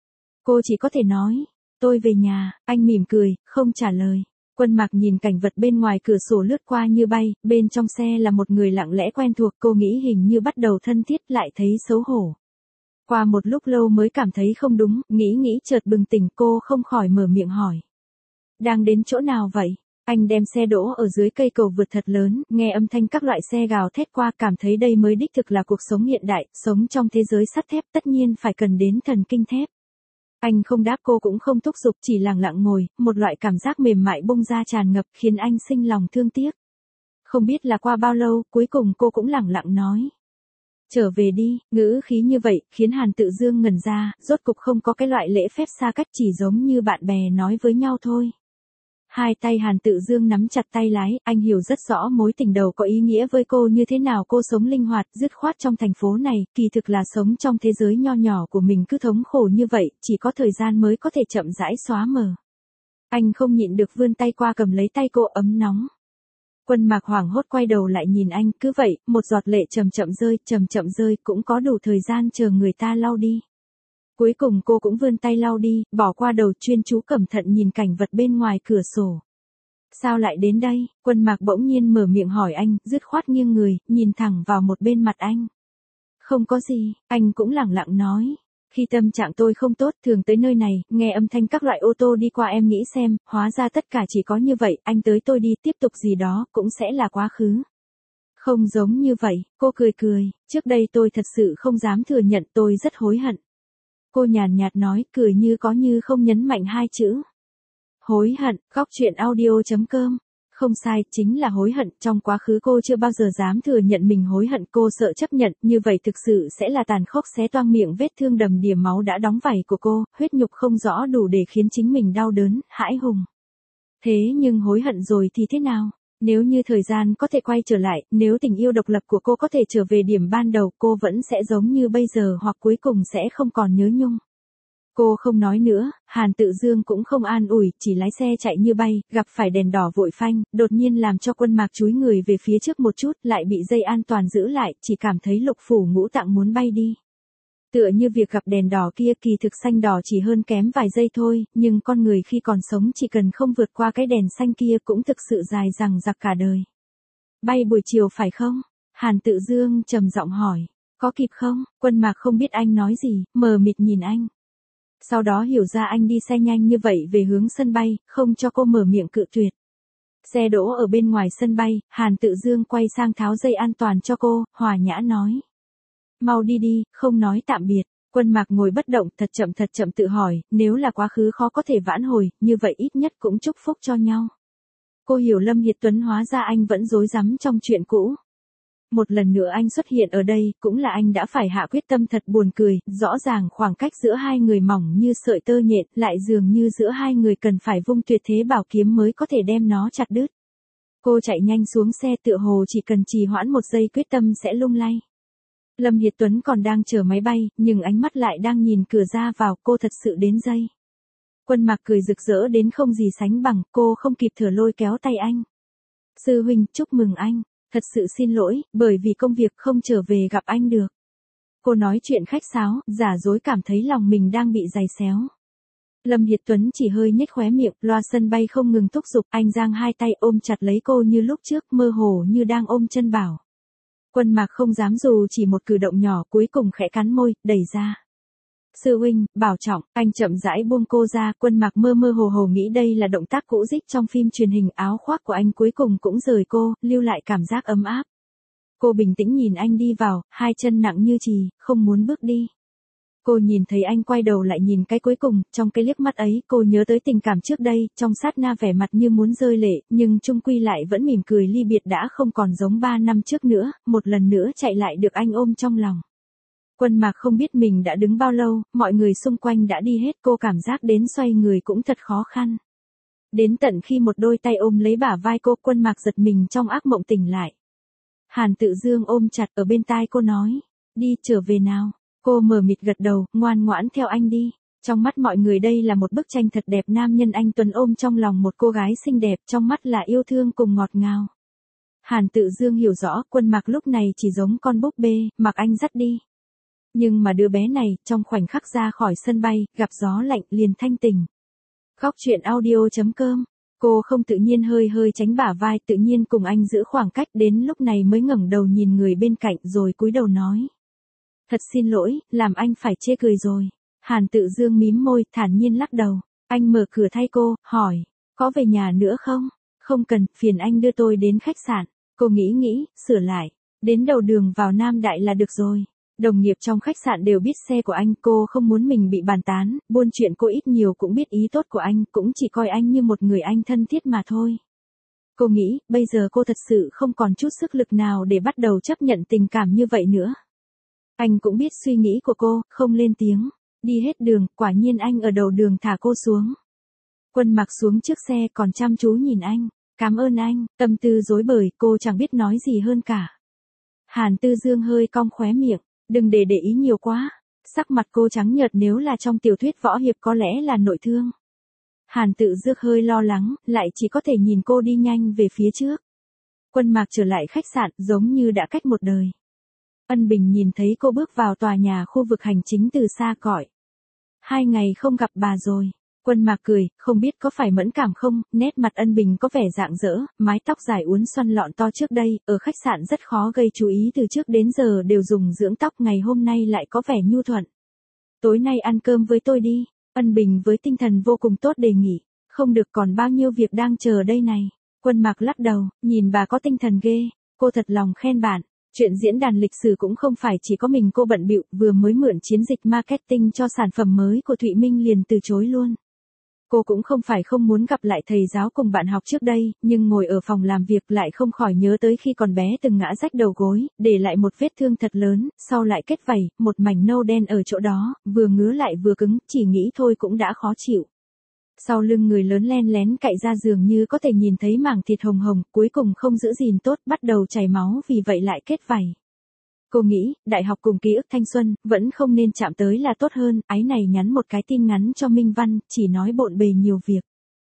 Cô chỉ có thể nói, tôi về nhà. Anh mỉm cười, không trả lời. Quân Mạc nhìn cảnh vật bên ngoài cửa sổ lướt qua như bay, bên trong xe là một người lặng lẽ quen thuộc, cô nghĩ hình như bắt đầu thân thiết, lại thấy xấu hổ. Qua một lúc lâu mới cảm thấy không đúng, nghĩ nghĩ chợt bừng tỉnh, cô không khỏi mở miệng hỏi. Đang đến chỗ nào vậy? Anh đem xe đỗ ở dưới cây cầu vượt thật lớn, nghe âm thanh các loại xe gào thét qua, cảm thấy đây mới đích thực là cuộc sống hiện đại, sống trong thế giới sắt thép tất nhiên phải cần đến thần kinh thép. Anh không đáp, cô cũng không thúc giục, chỉ lặng lặng ngồi, một loại cảm giác mềm mại bung ra tràn ngập, khiến anh sinh lòng thương tiếc. Không biết là qua bao lâu, cuối cùng cô cũng lặng lặng nói. Trở về đi. Ngữ khí như vậy, khiến Hàn Tự Dương ngẩn ra, rốt cục không có cái loại lễ phép xa cách, chỉ giống như bạn bè nói với nhau thôi. Hai tay Hàn Tự Dương nắm chặt tay lái, anh hiểu rất rõ mối tình đầu có ý nghĩa với cô như thế nào. Cô sống linh hoạt, dứt khoát trong thành phố này, kỳ thực là sống trong thế giới nho nhỏ của mình, cứ thống khổ như vậy, chỉ có thời gian mới có thể chậm rãi xóa mờ. Anh không nhịn được vươn tay qua cầm lấy tay cô, ấm nóng. Quân Mạc hoảng hốt quay đầu lại nhìn anh, cứ vậy, một giọt lệ chậm chậm rơi, chậm chậm rơi, cũng có đủ thời gian chờ người ta lau đi. Cuối cùng cô cũng vươn tay lau đi, bỏ qua đầu, chuyên chú cẩn thận nhìn cảnh vật bên ngoài cửa sổ. Sao lại đến đây? Quân Mạc bỗng nhiên mở miệng hỏi anh, dứt khoát nghiêng người, nhìn thẳng vào một bên mặt anh. Không có gì, anh cũng lẳng lặng nói. Khi tâm trạng tôi không tốt, thường tới nơi này, nghe âm thanh các loại ô tô đi qua, em nghĩ xem, hóa ra tất cả chỉ có như vậy, anh tới tôi đi, tiếp tục gì đó, cũng sẽ là quá khứ. Không giống như vậy, cô cười cười, trước đây tôi thật sự không dám thừa nhận, tôi rất hối hận. Cô nhàn nhạt nói, cười như có như không, nhấn mạnh hai chữ. Hối hận. Góc truyện audio chấm com. Không sai, chính là hối hận, trong quá khứ cô chưa bao giờ dám thừa nhận mình hối hận, cô sợ chấp nhận, như vậy thực sự sẽ là tàn khốc, xé toang miệng vết thương đầm đìa máu đã đóng vảy của cô, huyết nhục không rõ đủ để khiến chính mình đau đớn, hãi hùng. Thế nhưng hối hận rồi thì thế nào? Nếu như thời gian có thể quay trở lại, nếu tình yêu độc lập của cô có thể trở về điểm ban đầu, cô vẫn sẽ giống như bây giờ, hoặc cuối cùng sẽ không còn nhớ nhung. Cô không nói nữa, Hàn Tự Dương cũng không an ủi, chỉ lái xe chạy như bay, gặp phải đèn đỏ vội phanh, đột nhiên làm cho Quân Mạc chúi người về phía trước một chút, lại bị dây an toàn giữ lại, chỉ cảm thấy lục phủ ngũ tạng muốn bay đi. Tựa như việc gặp đèn đỏ kia, kỳ thực xanh đỏ chỉ hơn kém vài giây thôi, nhưng con người khi còn sống chỉ cần không vượt qua cái đèn xanh kia cũng thực sự dài dằng dặc cả đời. Bay buổi chiều phải không? Hàn Tự Dương trầm giọng hỏi. Có kịp không? Quân Mạc không biết anh nói gì, mờ mịt nhìn anh. Sau đó hiểu ra anh đi xe nhanh như vậy về hướng sân bay, không cho cô mở miệng cự tuyệt. Xe đỗ ở bên ngoài sân bay, Hàn Tự Dương quay sang tháo dây an toàn cho cô, hòa nhã nói. Mau đi đi, không nói tạm biệt. Quân Mạc ngồi bất động, thật chậm thật chậm tự hỏi, nếu là quá khứ khó có thể vãn hồi, như vậy ít nhất cũng chúc phúc cho nhau. Cô hiểu Lâm Hiệt Tuấn hóa ra anh vẫn rối rắm trong chuyện cũ. Một lần nữa anh xuất hiện ở đây, cũng là anh đã phải hạ quyết tâm, thật buồn cười, rõ ràng khoảng cách giữa hai người mỏng như sợi tơ nhện, lại dường như giữa hai người cần phải vung tuyệt thế bảo kiếm mới có thể đem nó chặt đứt. Cô chạy nhanh xuống xe, tựa hồ chỉ cần trì hoãn một giây quyết tâm sẽ lung lay. Lâm Hiệt Tuấn còn đang chờ máy bay, nhưng ánh mắt lại đang nhìn cửa ra vào, cô thật sự đến giây. Quân Mạc cười rực rỡ đến không gì sánh bằng, cô không kịp thở lôi kéo tay anh. Sư huynh, chúc mừng anh. Thật sự xin lỗi, bởi vì công việc không trở về gặp anh được. Cô nói chuyện khách sáo, giả dối cảm thấy lòng mình đang bị giày xéo. Lâm Hiệt Tuấn chỉ hơi nhếch khóe miệng, loa sân bay không ngừng thúc giục, anh giang hai tay ôm chặt lấy cô như lúc trước, mơ hồ như đang ôm chân bảo. Quân Mạc không dám dù chỉ một cử động nhỏ, cuối cùng khẽ cắn môi, đẩy ra. Sư huynh, bảo trọng, anh chậm rãi buông cô ra, Quân Mạc mơ mơ hồ hồ nghĩ đây là động tác cũ dích trong phim truyền hình, áo khoác của anh cuối cùng cũng rời cô, lưu lại cảm giác ấm áp. Cô bình tĩnh nhìn anh đi vào, hai chân nặng như chì, không muốn bước đi. Cô nhìn thấy anh quay đầu lại nhìn cái cuối cùng, trong cái liếc mắt ấy cô nhớ tới tình cảm trước đây, trong sát na vẻ mặt như muốn rơi lệ, nhưng chung quy lại vẫn mỉm cười ly biệt đã không còn giống ba năm trước nữa, một lần nữa chạy lại được anh ôm trong lòng. Quân Mạc không biết mình đã đứng bao lâu, mọi người xung quanh đã đi hết, cô cảm giác đến xoay người cũng thật khó khăn. Đến tận khi một đôi tay ôm lấy bả vai cô, Quân Mạc giật mình trong ác mộng tỉnh lại. Hàn Tự Dương ôm chặt ở bên tai cô nói, đi trở về nào. Cô mờ mịt gật đầu, ngoan ngoãn theo anh đi. Trong mắt mọi người đây là một bức tranh thật đẹp, nam nhân anh tuấn ôm trong lòng một cô gái xinh đẹp, trong mắt là yêu thương cùng ngọt ngào. Hàn Tự Dương hiểu rõ, Quân Mạc lúc này chỉ giống con búp bê, mặc anh dắt đi. Nhưng mà đứa bé này, trong khoảnh khắc ra khỏi sân bay, gặp gió lạnh liền thanh tỉnh. Khóc chuyện audio chấm com. Cô không tự nhiên hơi hơi tránh bả vai, tự nhiên cùng anh giữ khoảng cách, đến lúc này mới ngẩng đầu nhìn người bên cạnh rồi cúi đầu nói. Thật xin lỗi, làm anh phải chê cười rồi. Hàn Tự Dương mím môi, thản nhiên lắc đầu. Anh mở cửa thay cô, hỏi, có về nhà nữa không? Không cần, phiền anh đưa tôi đến khách sạn. Cô nghĩ nghĩ, sửa lại. Đến đầu đường vào Nam Đại là được rồi. Đồng nghiệp trong khách sạn đều biết xe của anh, cô không muốn mình bị bàn tán, buôn chuyện cô ít nhiều cũng biết ý tốt của anh, cũng chỉ coi anh như một người anh thân thiết mà thôi. Cô nghĩ, bây giờ cô thật sự không còn chút sức lực nào để bắt đầu chấp nhận tình cảm như vậy nữa. Anh cũng biết suy nghĩ của cô, không lên tiếng. Đi hết đường, quả nhiên anh ở đầu đường thả cô xuống. Quân Mạc xuống trước xe còn chăm chú nhìn anh. Cảm ơn anh, tâm tư rối bời, cô chẳng biết nói gì hơn cả. Hàn Tự Dương hơi cong khóe miệng. Đừng để để ý nhiều quá. Sắc mặt cô trắng nhợt, nếu là trong tiểu thuyết võ hiệp có lẽ là nội thương. Hàn Tự Dương hơi lo lắng, lại chỉ có thể nhìn cô đi nhanh về phía trước. Quân Mạc trở lại khách sạn giống như đã cách một đời. Ân Bình nhìn thấy cô bước vào tòa nhà khu vực hành chính từ xa gọi. Hai ngày không gặp bà rồi. Quân Mạc cười, không biết có phải mẫn cảm không, nét mặt Ân Bình có vẻ rạng rỡ, mái tóc dài uốn xoăn lọn to trước đây, ở khách sạn rất khó gây chú ý, từ trước đến giờ đều dùng dưỡng tóc, ngày hôm nay lại có vẻ nhu thuận. Tối nay ăn cơm với tôi đi. Ân Bình với tinh thần vô cùng tốt đề nghị. Không được, còn bao nhiêu việc đang chờ đây này. Quân Mạc lắc đầu, nhìn bà có tinh thần ghê. Cô thật lòng khen bạn. Chuyện diễn đàn lịch sử cũng không phải chỉ có mình cô bận bịu, vừa mới mượn chiến dịch marketing cho sản phẩm mới của Thụy Minh liền từ chối luôn. Cô cũng không phải không muốn gặp lại thầy giáo cùng bạn học trước đây, nhưng ngồi ở phòng làm việc lại không khỏi nhớ tới khi còn bé từng ngã rách đầu gối, để lại một vết thương thật lớn, sau lại kết vảy, một mảnh nâu đen ở chỗ đó, vừa ngứa lại vừa cứng, chỉ nghĩ thôi cũng đã khó chịu. Sau lưng người lớn len lén cạy ra dường như có thể nhìn thấy mảng thịt hồng hồng, cuối cùng không giữ gìn tốt, bắt đầu chảy máu, vì vậy lại kết vảy. Cô nghĩ, đại học cùng ký ức thanh xuân, vẫn không nên chạm tới là tốt hơn, ái này nhắn một cái tin ngắn cho Minh Văn, chỉ nói bộn bề nhiều việc.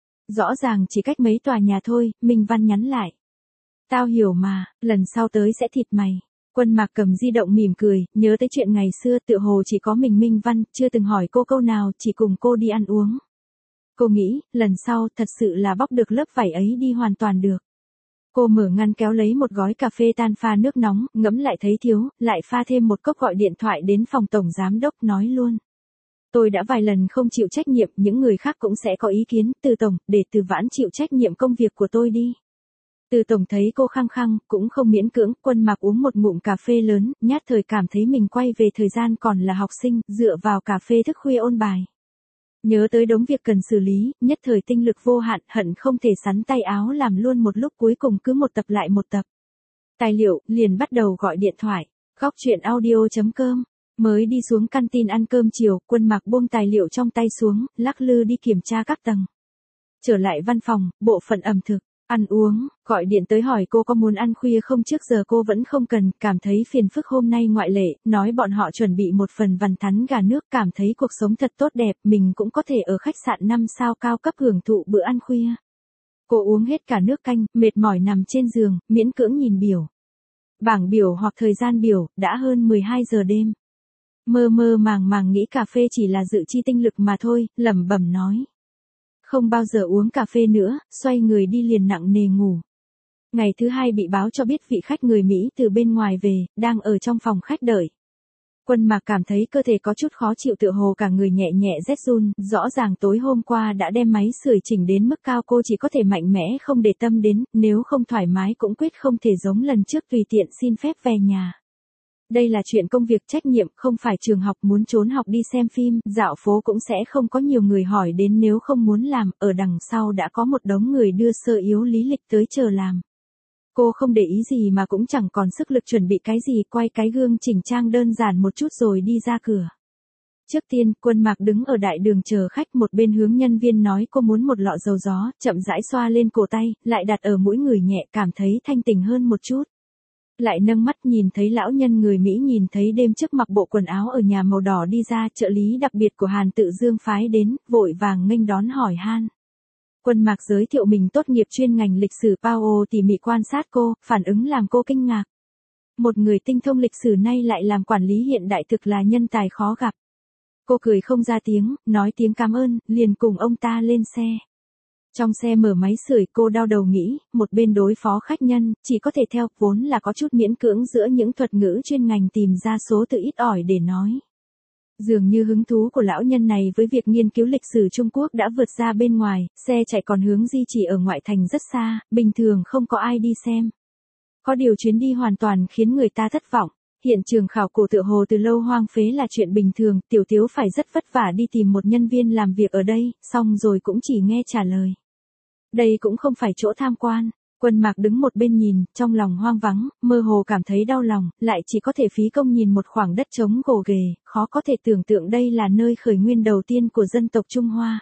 Rõ ràng chỉ cách mấy tòa nhà thôi, Minh Văn nhắn lại. Tao hiểu mà, lần sau tới sẽ thịt mày. Quân Mạc cầm di động mỉm cười, nhớ tới chuyện ngày xưa, tự hồ chỉ có mình Minh Văn, chưa từng hỏi cô câu nào, chỉ cùng cô đi ăn uống. Cô nghĩ, lần sau, thật sự là bóc được lớp vảy ấy đi hoàn toàn được. Cô mở ngăn kéo lấy một gói cà phê tan pha nước nóng, ngẫm lại thấy thiếu, lại pha thêm một cốc, gọi điện thoại đến phòng tổng giám đốc, nói luôn. Tôi đã vài lần không chịu trách nhiệm, những người khác cũng sẽ có ý kiến, Từ tổng, để Từ Vãn chịu trách nhiệm công việc của tôi đi. Từ tổng thấy cô khăng khăng, cũng không miễn cưỡng, Quân Mạc uống một ngụm cà phê lớn, nhát thời cảm thấy mình quay về thời gian còn là học sinh, dựa vào cà phê thức khuya ôn bài. Nhớ tới đống việc cần xử lý, nhất thời tinh lực vô hạn, hận không thể sắn tay áo làm luôn một lúc, cuối cùng cứ một tập lại một tập. Tài liệu, liền bắt đầu gọi điện thoại. Khóc chuyện audio chấm com. Mới đi xuống canteen ăn cơm chiều, Quân Mạc buông tài liệu trong tay xuống, lắc lư đi kiểm tra các tầng. Trở lại văn phòng, bộ phận ẩm thực, ăn uống, gọi điện tới hỏi cô có muốn ăn khuya không, trước giờ cô vẫn không cần, cảm thấy phiền phức, hôm nay ngoại lệ, nói bọn họ chuẩn bị một phần vằn thắn gà nước, cảm thấy cuộc sống thật tốt đẹp, mình cũng có thể ở khách sạn năm sao cao cấp hưởng thụ bữa ăn khuya. Cô uống hết cả nước canh, mệt mỏi nằm trên giường, miễn cưỡng nhìn biểu. Bảng biểu hoặc thời gian biểu, đã hơn mười hai giờ đêm. Mơ mơ màng màng nghĩ cà phê chỉ là dự chi tinh lực mà thôi, lẩm bẩm nói. Không bao giờ uống cà phê nữa, xoay người đi liền nặng nề ngủ. Ngày thứ hai bị báo cho biết vị khách người Mỹ từ bên ngoài về, đang ở trong phòng khách đợi. Quân Mạc cảm thấy cơ thể có chút khó chịu, tựa hồ cả người nhẹ nhẹ rét run, rõ ràng tối hôm qua đã đem máy sưởi chỉnh đến mức cao, cô chỉ có thể mạnh mẽ không để tâm đến, nếu không thoải mái cũng quyết không thể giống lần trước tùy tiện xin phép về nhà. Đây là chuyện công việc trách nhiệm, không phải trường học. Muốn trốn học đi xem phim, dạo phố cũng sẽ không có nhiều người hỏi đến, nếu không muốn làm, ở đằng sau đã có một đống người đưa sơ yếu lý lịch tới chờ làm. Cô không để ý gì mà cũng chẳng còn sức lực chuẩn bị cái gì, quay cái gương chỉnh trang đơn giản một chút rồi đi ra cửa. Trước tiên, Quân Mạc đứng ở đại đường chờ khách, một bên hướng nhân viên nói cô muốn một lọ dầu gió, chậm rãi xoa lên cổ tay, lại đặt ở mũi người nhẹ, cảm thấy thanh tỉnh hơn một chút. Lại nâng mắt nhìn thấy lão nhân người Mỹ nhìn thấy đêm trước mặc bộ quần áo ở nhà màu đỏ đi ra, trợ lý đặc biệt của Hàn Tự Dương phái đến, vội vàng nghênh đón hỏi han. Quân Mạc giới thiệu mình tốt nghiệp chuyên ngành lịch sử. Pao tỉ mỉ quan sát cô, phản ứng làm cô kinh ngạc. Một người tinh thông lịch sử nay lại làm quản lý hiện đại thực là nhân tài khó gặp. Cô cười không ra tiếng, nói tiếng cảm ơn, liền cùng ông ta lên xe. Trong xe mở máy sưởi, cô đau đầu nghĩ, một bên đối phó khách nhân, chỉ có thể theo, vốn là có chút miễn cưỡng giữa những thuật ngữ chuyên ngành tìm ra số từ ít ỏi để nói. Dường như hứng thú của lão nhân này với việc nghiên cứu lịch sử Trung Quốc đã vượt ra bên ngoài, xe chạy còn hướng di chỉ ở ngoại thành rất xa, bình thường không có ai đi xem. Có điều chuyến đi hoàn toàn khiến người ta thất vọng. Hiện trường khảo cổ tựa hồ từ lâu hoang phế là chuyện bình thường, Tiểu Tiếu phải rất vất vả đi tìm một nhân viên làm việc ở đây, xong rồi cũng chỉ nghe trả lời. Đây cũng không phải chỗ tham quan. Quân Mạc đứng một bên nhìn, trong lòng hoang vắng, mơ hồ cảm thấy đau lòng, lại chỉ có thể phí công nhìn một khoảng đất trống gồ ghề, khó có thể tưởng tượng đây là nơi khởi nguyên đầu tiên của dân tộc Trung Hoa.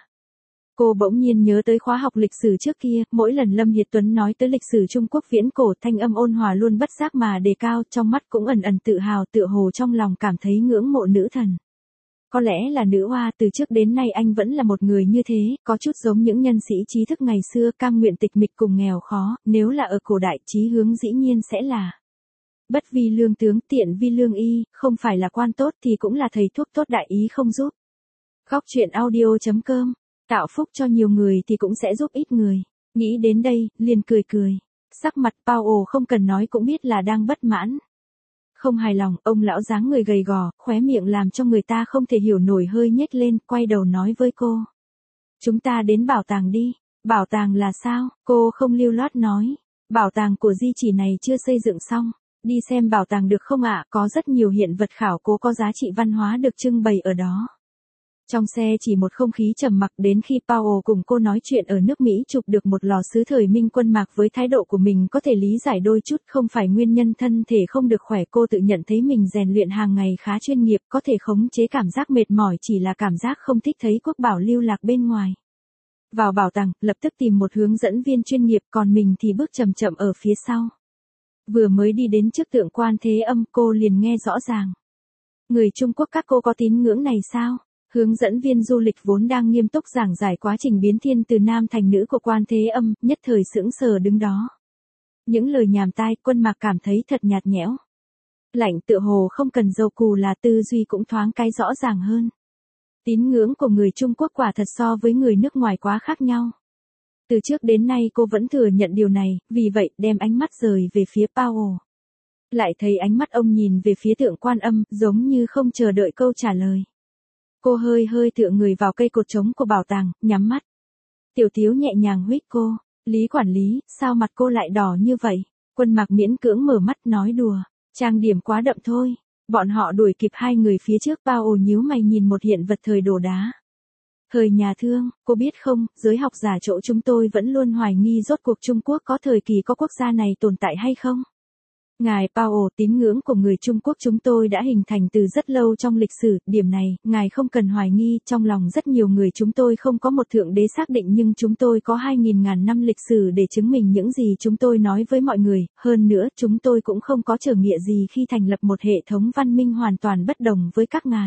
Cô bỗng nhiên nhớ tới khóa học lịch sử trước kia, mỗi lần Lâm Hiệt Tuấn nói tới lịch sử Trung Quốc viễn cổ, thanh âm ôn hòa luôn bất giác mà đề cao, trong mắt cũng ẩn ẩn tự hào, tựa hồ trong lòng cảm thấy ngưỡng mộ nữ thần. Có lẽ là nữ hoa, từ trước đến nay anh vẫn là một người như thế, có chút giống những nhân sĩ trí thức ngày xưa, cam nguyện tịch mịch cùng nghèo khó, nếu là ở cổ đại, chí hướng dĩ nhiên sẽ là bất vi lương tướng, tiện vi lương y, không phải là quan tốt thì cũng là thầy thuốc tốt, đại ý không giúp. Góc truyện audio chấm com, tạo phúc cho nhiều người thì cũng sẽ giúp ít người. Nghĩ đến đây, liền cười cười. Sắc mặt Pao không cần nói cũng biết là đang bất mãn. Không hài lòng, ông lão dáng người gầy gò, khóe miệng làm cho người ta không thể hiểu nổi hơi nhếch lên, quay đầu nói với cô. Chúng ta đến bảo tàng đi. Bảo tàng là sao? Cô không lưu loát nói. Bảo tàng của di chỉ này chưa xây dựng xong. Đi xem bảo tàng được không ạ? Có rất nhiều hiện vật khảo cổ có giá trị văn hóa được trưng bày ở đó. Trong xe chỉ một không khí trầm mặc, đến khi Pao cùng cô nói chuyện ở nước Mỹ chụp được một lò sứ thời Minh. Quân Mạc với thái độ của mình có thể lý giải đôi chút, không phải nguyên nhân thân thể không được khỏe, cô tự nhận thấy mình rèn luyện hàng ngày khá chuyên nghiệp, có thể khống chế cảm giác mệt mỏi, chỉ là cảm giác không thích thấy quốc bảo lưu lạc bên ngoài. Vào bảo tàng, lập tức tìm một hướng dẫn viên chuyên nghiệp, còn mình thì bước chậm chậm ở phía sau. Vừa mới đi đến trước tượng Quan Thế Âm, cô liền nghe rõ ràng. Người Trung Quốc các cô có tín ngưỡng này sao? Hướng dẫn viên du lịch vốn đang nghiêm túc giảng giải quá trình biến thiên từ nam thành nữ của Quan Thế Âm, nhất thời sững sờ đứng đó. Những lời nhảm tai, Quân Mạc cảm thấy thật nhạt nhẽo. Lạnh tựa hồ không cần dầu cù là tư duy cũng thoáng cái rõ ràng hơn. Tín ngưỡng của người Trung Quốc quả thật so với người nước ngoài quá khác nhau. Từ trước đến nay cô vẫn thừa nhận điều này, vì vậy đem ánh mắt rời về phía Pao. Lại thấy ánh mắt ông nhìn về phía tượng Quan Âm, giống như không chờ đợi câu trả lời. Cô hơi hơi tựa người vào cây cột trống của bảo tàng, nhắm mắt. Tiểu Tiếu nhẹ nhàng huýt cô. Lý quản lý, sao mặt cô lại đỏ như vậy? Quân Mạc miễn cưỡng mở mắt nói đùa. Trang điểm quá đậm thôi. Bọn họ đuổi kịp hai người phía trước. Pao nhíu mày nhìn một hiện vật thời đồ đá. Thời nhà Thương, cô biết không, giới học giả chỗ chúng tôi vẫn luôn hoài nghi rốt cuộc Trung Quốc có thời kỳ có quốc gia này tồn tại hay không? Ngài Pao, tín ngưỡng của người Trung Quốc chúng tôi đã hình thành từ rất lâu trong lịch sử, điểm này, ngài không cần hoài nghi, trong lòng rất nhiều người chúng tôi không có một thượng đế xác định nhưng chúng tôi có hai nghìn ngàn năm lịch sử để chứng minh những gì chúng tôi nói với mọi người, hơn nữa chúng tôi cũng không có trở ngại gì khi thành lập một hệ thống văn minh hoàn toàn bất đồng với các ngài.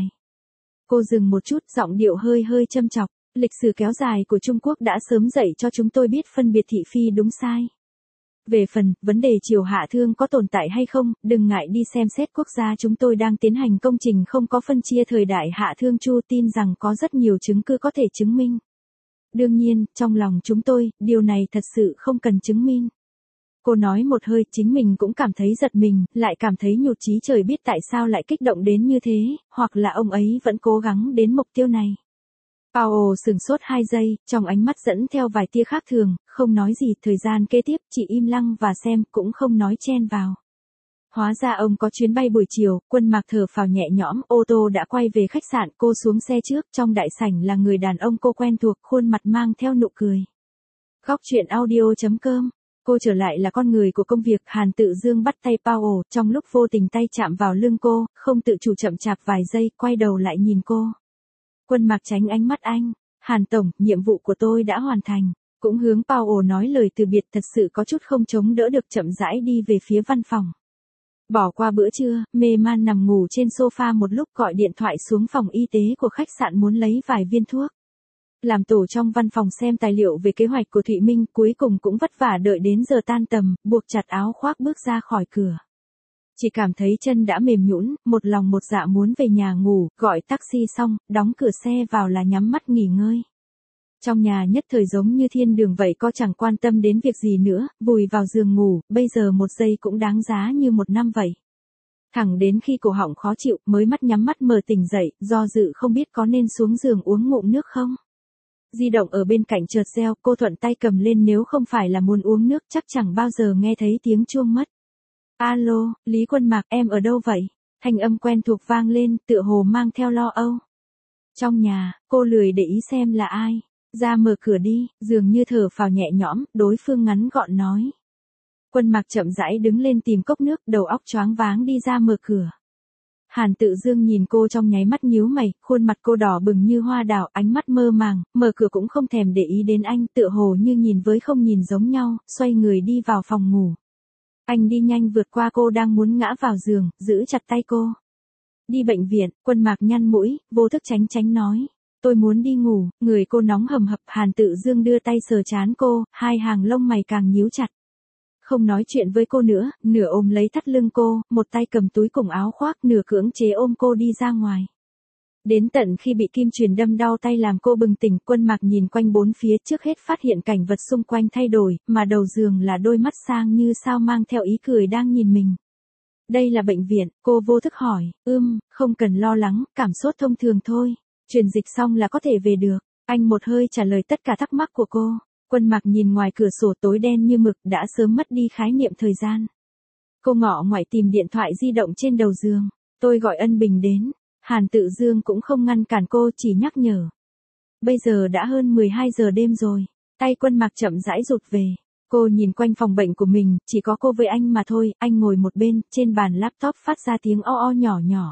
Cô dừng một chút, giọng điệu hơi hơi châm chọc, lịch sử kéo dài của Trung Quốc đã sớm dạy cho chúng tôi biết phân biệt thị phi đúng sai. Về phần, vấn đề triều Hạ Thương có tồn tại hay không, đừng ngại đi xem xét quốc gia chúng tôi đang tiến hành công trình không có phân chia thời đại Hạ Thương Chu, tin rằng có rất nhiều chứng cứ có thể chứng minh. Đương nhiên, trong lòng chúng tôi, điều này thật sự không cần chứng minh. Cô nói một hơi, chính mình cũng cảm thấy giật mình, lại cảm thấy nhụt chí, trời biết tại sao lại kích động đến như thế, hoặc là ông ấy vẫn cố gắng đến mục tiêu này. Pao sừng sốt hai giây, trong ánh mắt dẫn theo vài tia khác thường, không nói gì, thời gian kế tiếp, chỉ im lặng và xem, cũng không nói chen vào. Hóa ra ông có chuyến bay buổi chiều, Quân Mạc thở phào nhẹ nhõm, ô tô đã quay về khách sạn, cô xuống xe trước, trong đại sảnh là người đàn ông cô quen thuộc, khuôn mặt mang theo nụ cười. Góc chuyện audio chấm com. Cô trở lại là con người của công việc, Hàn Tự Dương bắt tay Paul, trong lúc vô tình tay chạm vào lưng cô, không tự chủ chậm chạp vài giây, quay đầu lại nhìn cô. Quân Mạc tránh ánh mắt anh, Hàn Tổng, nhiệm vụ của tôi đã hoàn thành, cũng hướng Paul nói lời từ biệt, thật sự có chút không chống đỡ được, chậm rãi đi về phía văn phòng. Bỏ qua bữa trưa, mê man nằm ngủ trên sofa một lúc, gọi điện thoại xuống phòng y tế của khách sạn muốn lấy vài viên thuốc. Làm tổ trong văn phòng xem tài liệu về kế hoạch của Thụy Minh, cuối cùng cũng vất vả đợi đến giờ tan tầm, buộc chặt áo khoác bước ra khỏi cửa. Chỉ cảm thấy chân đã mềm nhũn, một lòng một dạ muốn về nhà ngủ, gọi taxi xong, đóng cửa xe vào là nhắm mắt nghỉ ngơi. Trong nhà nhất thời giống như thiên đường vậy, có chẳng quan tâm đến việc gì nữa, vùi vào giường ngủ, bây giờ một giây cũng đáng giá như một năm vậy. Thẳng đến khi cổ họng khó chịu, mới mắt nhắm mắt mở tỉnh dậy, do dự không biết có nên xuống giường uống ngụm nước không. Di động ở bên cạnh chợt reo, cô thuận tay cầm lên, nếu không phải là muốn uống nước chắc chẳng bao giờ nghe thấy tiếng chuông mất. Alo, Lý Quân Mạc, em ở đâu vậy? Thanh âm quen thuộc vang lên, tựa hồ mang theo lo âu. Trong nhà, cô lười để ý xem là ai. Ra mở cửa đi, dường như thở phào nhẹ nhõm, đối phương ngắn gọn nói. Quân Mạc chậm rãi đứng lên tìm cốc nước, đầu óc choáng váng đi ra mở cửa. Hàn Tự Dương nhìn cô trong nháy mắt nhíu mày, khuôn mặt cô đỏ bừng như hoa đào, ánh mắt mơ màng, mở cửa cũng không thèm để ý đến anh, tựa hồ như nhìn với không nhìn giống nhau, xoay người đi vào phòng ngủ. Anh đi nhanh vượt qua cô đang muốn ngã vào giường, giữ chặt tay cô. Đi bệnh viện, Quân Mạc nhăn mũi, vô thức tránh tránh nói. Tôi muốn đi ngủ, người cô nóng hầm hập, Hàn Tự Dương đưa tay sờ trán cô, hai hàng lông mày càng nhíu chặt. Không nói chuyện với cô nữa, nửa ôm lấy thắt lưng cô, một tay cầm túi cùng áo khoác, nửa cưỡng chế ôm cô đi ra ngoài. Đến tận khi bị kim chuyền đâm đau tay làm cô bừng tỉnh, Quân Mạc nhìn quanh bốn phía, trước hết phát hiện cảnh vật xung quanh thay đổi, mà đầu giường là đôi mắt sang như sao mang theo ý cười đang nhìn mình. Đây là bệnh viện, cô vô thức hỏi, ưm, không cần lo lắng, cảm sốt thông thường thôi, truyền dịch xong là có thể về được. Anh một hơi trả lời tất cả thắc mắc của cô. Quân Mạc nhìn ngoài cửa sổ tối đen như mực, đã sớm mất đi khái niệm thời gian. Cô ngọ ngoại tìm điện thoại di động trên đầu giường. Tôi gọi Ân Bình đến. Hàn Tự Dương cũng không ngăn cản cô, chỉ nhắc nhở. Bây giờ đã hơn mười hai giờ đêm rồi. Tay Quân Mạc chậm rãi rụt về. Cô nhìn quanh phòng bệnh của mình, chỉ có cô với anh mà thôi. Anh ngồi một bên, trên bàn laptop phát ra tiếng o o nhỏ nhỏ.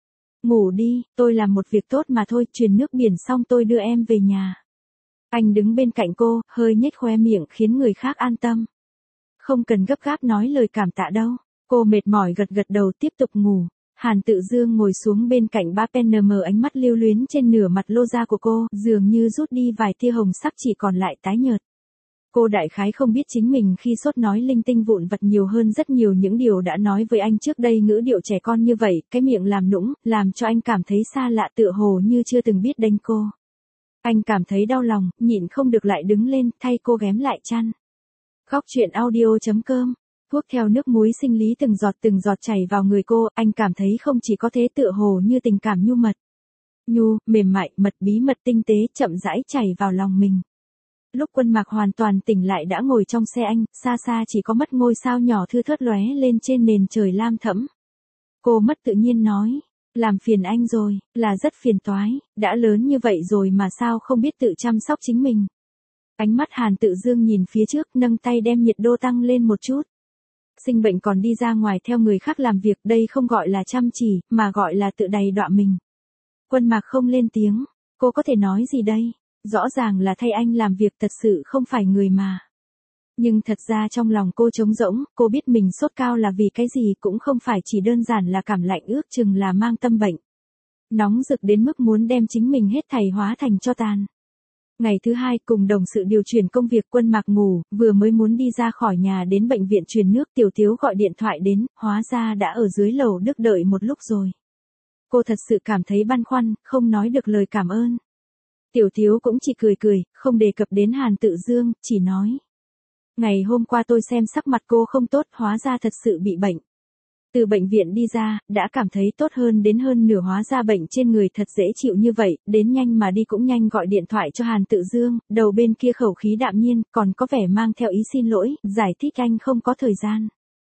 Ngủ đi, tôi làm một việc tốt mà thôi, truyền nước biển xong tôi đưa em về nhà. Anh đứng bên cạnh cô, hơi nhếch khóe miệng khiến người khác an tâm. Không cần gấp gáp nói lời cảm tạ đâu. Cô mệt mỏi gật gật đầu tiếp tục ngủ. Hàn Tự Dương ngồi xuống bên cạnh ba pen mờ, ánh mắt lưu luyến trên nửa mặt lô da của cô, dường như rút đi vài tia hồng sắc, chỉ còn lại tái nhợt. Cô đại khái không biết chính mình khi sốt nói linh tinh vụn vặt nhiều hơn rất nhiều những điều đã nói với anh trước đây, ngữ điệu trẻ con như vậy, cái miệng làm nũng, làm cho anh cảm thấy xa lạ, tựa hồ như chưa từng biết đánh cô. Anh cảm thấy đau lòng, nhịn không được lại đứng lên, thay cô ghém lại chăn. Góc chuyện audio chấm com. Thuốc theo nước muối sinh lý từng giọt từng giọt chảy vào người cô, anh cảm thấy không chỉ có thế, tựa hồ như tình cảm nhu mật. Nhu, mềm mại, mật bí mật tinh tế, chậm rãi chảy vào lòng mình. Lúc Quân Mạc hoàn toàn tỉnh lại đã ngồi trong xe anh, xa xa chỉ có mất ngôi sao nhỏ thưa thớt lóe lên trên nền trời lam thẫm. Cô mất tự nhiên nói. Làm phiền anh rồi, là rất phiền toái, đã lớn như vậy rồi mà sao không biết tự chăm sóc chính mình. Ánh mắt Hàn Tự Dương nhìn phía trước, nâng tay đem nhiệt độ tăng lên một chút. Sinh bệnh còn đi ra ngoài theo người khác làm việc, đây không gọi là chăm chỉ, mà gọi là tự đày đọa mình. Quân Mạc không lên tiếng, cô có thể nói gì đây, rõ ràng là thay anh làm việc, thật sự không phải người mà. Nhưng thật ra trong lòng cô trống rỗng, cô biết mình sốt cao là vì cái gì, cũng không phải chỉ đơn giản là cảm lạnh, ước chừng là mang tâm bệnh. Nóng rực đến mức muốn đem chính mình hết thảy hóa thành tro tàn. Ngày thứ hai, cùng đồng sự điều chuyển công việc, Quân Mạc ngủ, vừa mới muốn đi ra khỏi nhà đến bệnh viện truyền nước, Tiểu Thiếu gọi điện thoại đến, hóa ra đã ở dưới lầu Đức đợi một lúc rồi. Cô thật sự cảm thấy băn khoăn, không nói được lời cảm ơn. Tiểu Thiếu cũng chỉ cười cười, không đề cập đến Hàn Tự Dương, chỉ nói. Ngày hôm qua tôi xem sắc mặt cô không tốt, hóa ra thật sự bị bệnh. Từ bệnh viện đi ra, đã cảm thấy tốt hơn đến hơn nửa, hóa ra bệnh trên người thật dễ chịu như vậy, đến nhanh mà đi cũng nhanh, gọi điện thoại cho Hàn Tự Dương, đầu bên kia khẩu khí đạm nhiên, còn có vẻ mang theo ý xin lỗi, giải thích anh không có thời gian.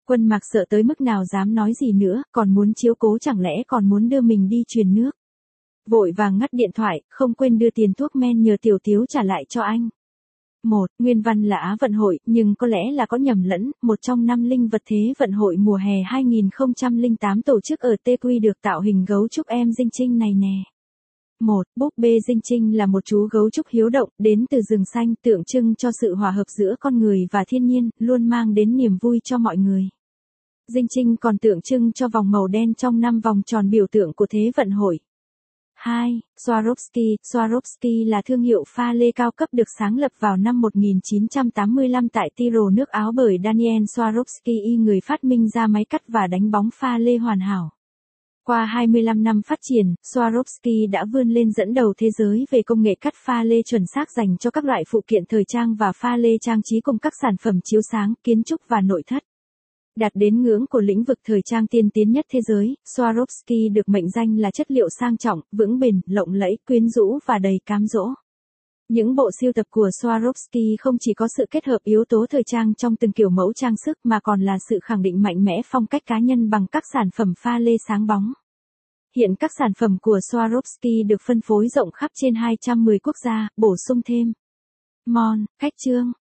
Quân Mạc sợ tới mức nào dám nói gì nữa, còn muốn chiếu cố chẳng lẽ còn muốn đưa mình đi truyền nước. Vội vàng ngắt điện thoại, không quên đưa tiền thuốc men nhờ Tiểu Tiếu trả lại cho anh. Một, nguyên văn là Á vận hội, nhưng có lẽ là có nhầm lẫn, một trong năm linh vật thế vận hội mùa hè hai không không tám tổ chức ở Tê Quy được tạo hình gấu trúc em Dinh Trinh này nè. Một, búp bê Dinh Trinh là một chú gấu trúc hiếu động, đến từ rừng xanh, tượng trưng cho sự hòa hợp giữa con người và thiên nhiên, luôn mang đến niềm vui cho mọi người. Dinh Trinh còn tượng trưng cho vòng màu đen trong năm vòng tròn biểu tượng của thế vận hội. Hai, Swarovski. Swarovski là thương hiệu pha lê cao cấp được sáng lập vào năm một nghìn chín trăm tám mươi lăm tại Tyrol, nước Áo bởi Daniel Swarovski, người phát minh ra máy cắt và đánh bóng pha lê hoàn hảo. Qua hai mươi lăm năm phát triển, Swarovski đã vươn lên dẫn đầu thế giới về công nghệ cắt pha lê chuẩn xác dành cho các loại phụ kiện thời trang và pha lê trang trí cùng các sản phẩm chiếu sáng, kiến trúc và nội thất. Đạt đến ngưỡng của lĩnh vực thời trang tiên tiến nhất thế giới, Swarovski được mệnh danh là chất liệu sang trọng, vững bền, lộng lẫy, quyến rũ và đầy cám dỗ. Những bộ sưu tập của Swarovski không chỉ có sự kết hợp yếu tố thời trang trong từng kiểu mẫu trang sức mà còn là sự khẳng định mạnh mẽ phong cách cá nhân bằng các sản phẩm pha lê sáng bóng. Hiện các sản phẩm của Swarovski được phân phối rộng khắp trên hai trăm mười quốc gia, bổ sung thêm. Mon, khách trương.